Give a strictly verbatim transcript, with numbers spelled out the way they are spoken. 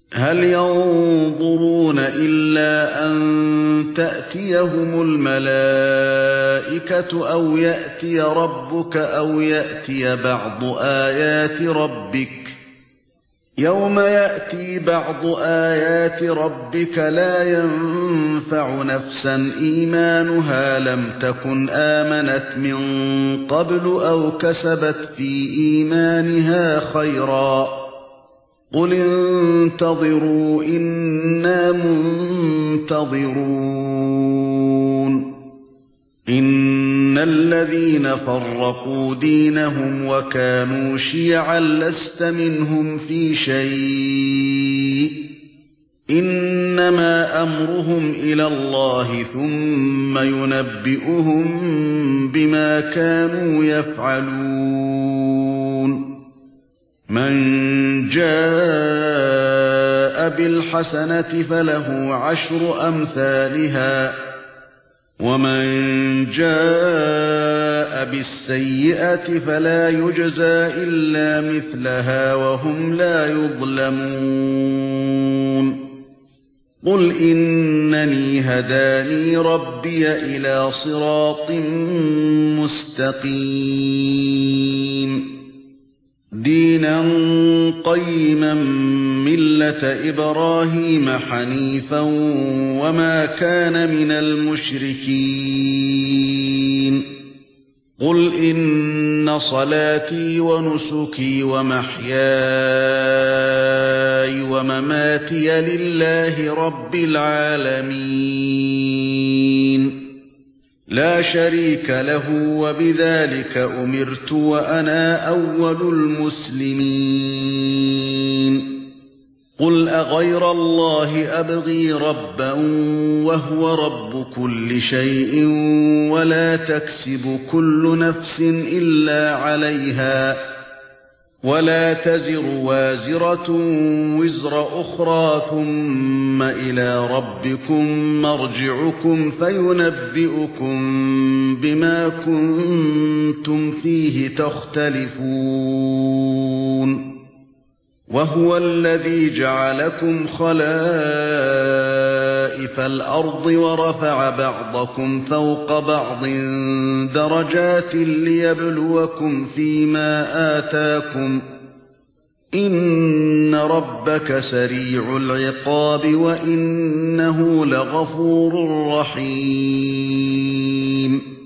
هل ينظرون إلا أن تأتيهم الملائكة أو يأتي ربك أو يأتي بعض آيات ربك يوم يأتي بعض آيات ربك لا ينفع نفسا إيمانها لم تكن آمنت من قبل أو كسبت في إيمانها خيرا قل انتظروا إنا منتظرون إن الذين فرقوا دينهم وكانوا شيعا لست منهم في شيء إنما أمرهم إلى الله ثم ينبئهم بما كانوا يفعلون من جاء بالحسنة فله عشر أمثالها ومن جاء بالسيئة فلا يجزى إلا مثلها وهم لا يظلمون قل إنني هداني ربي إلى صراط مستقيم دينا قيما ملة إبراهيم حنيفا وما كان من المشركين قل إن صلاتي ونسكي ومحياي ومماتي لله رب العالمين لا شريك له وبذلك أمرت وأنا أول المسلمين قل أغير الله أبغي ربا وهو رب كل شيء ولا تكسب كل نفس إلا عليها ولا تزر وازرة وزر أخرى ثم إلى ربكم مرجعكم فينبئكم بما كنتم فيه تختلفون وهو الذي جعلكم خلائف الأرض ورفع بعضكم فوق بعض درجات ليبلوكم فيما آتاكم إن ربك سريع العقاب وإنه لغفور رحيم